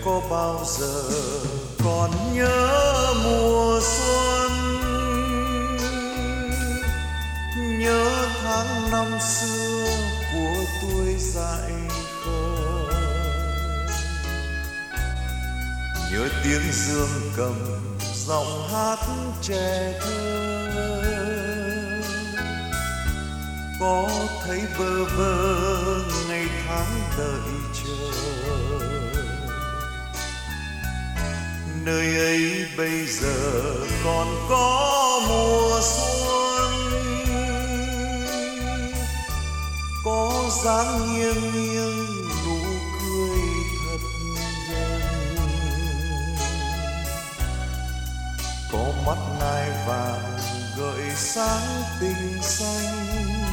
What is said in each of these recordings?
có bao giờ còn nhớ mùa xuân, nhớ tháng năm xưa của tuổi dại khờ, nhớ tiếng dương cầm giọng hát trẻ thơ, có thấy bơ vơ ngày tháng đợi chờ. Nơi ấy bây giờ còn có mùa xuân, có dáng nghiêng nghiêng nụ cười thật gần, có mắt nai vàng gợi sáng tình xanh.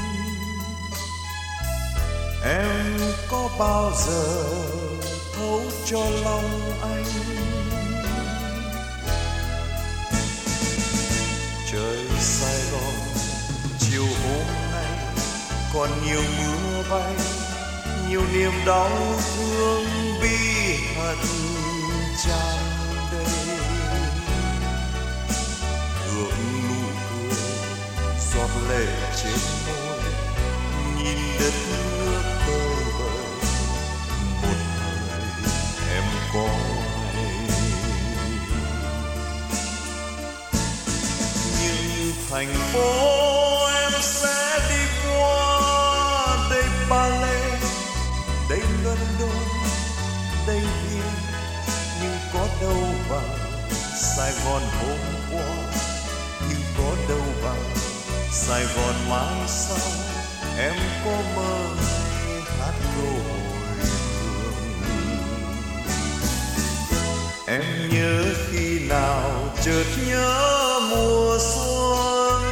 Em có bao giờ thấu cho lòng anh? Trời Sài Gòn chiều hôm nay còn nhiều mưa bay, nhiều niềm đau thương bi hận tràn đầy. Hương nụ cười giọt lệ trên môi, nhìn đất nước tơi bời. Một thời em có hay nhưng thành phố em sẽ đi qua, đây Palais, đây London, đây Viên, nhưng có đâu bằng Sài Gòn hôm qua, nhưng có đâu bằng Sài Gòn mai sau. Em có mơ hay hát câu hồi hương? Em nhớ khi nào chợt nhớ mùa xuân,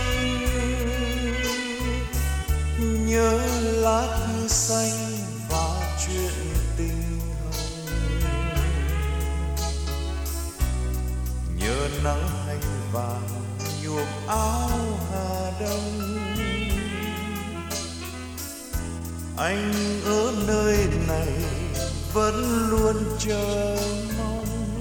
nhớ lá thư xanh và chuyện tình hồng, nhớ nắng hành vàng nhuộm áo Hà Đông. Anh ở nơi này vẫn luôn chờ mong.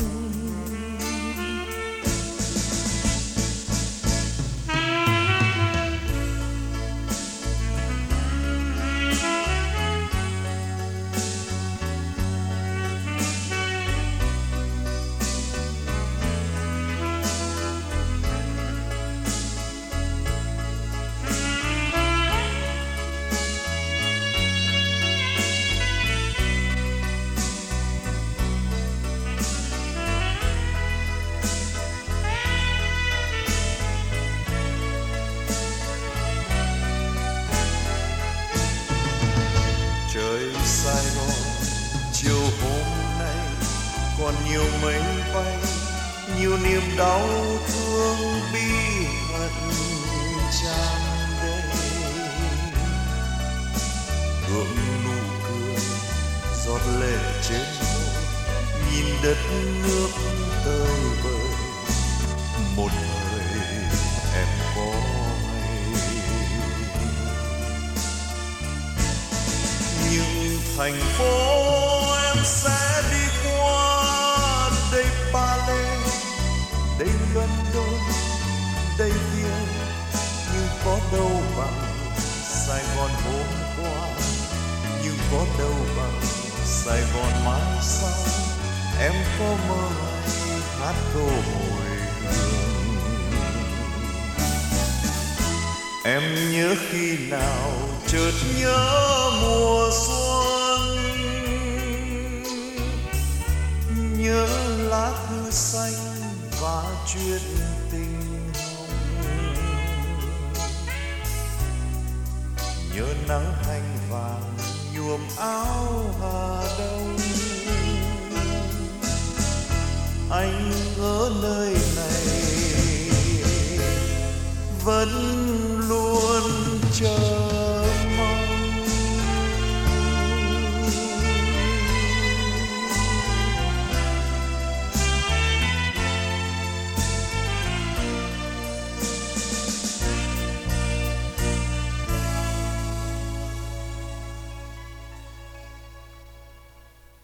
Sài Gòn chiều hôm nay còn nhiều mây bay, nhiều niềm đau thương bi hận tràn đầy. Hương nụ cười giọt lệ trên môi, nhìn đất nước tơi bời. Một thời em có nhưng thành phố em sẽ đi qua, đây Palais, đây London, đây Viên, nhưng có đâu bằng Sài Gòn hôm qua, nhưng có đâu bằng Sài Gòn mai sau. Em có mơ hay hát câu hồi hương? Em nhớ khi nào chợt nhớ mùa xuân, nhớ lá thư xanh và chuyện tình hồng, nhớ nắng hành vàng nhuộm áo Hà Đông. Anh ở nơi này vẫn luôn chờ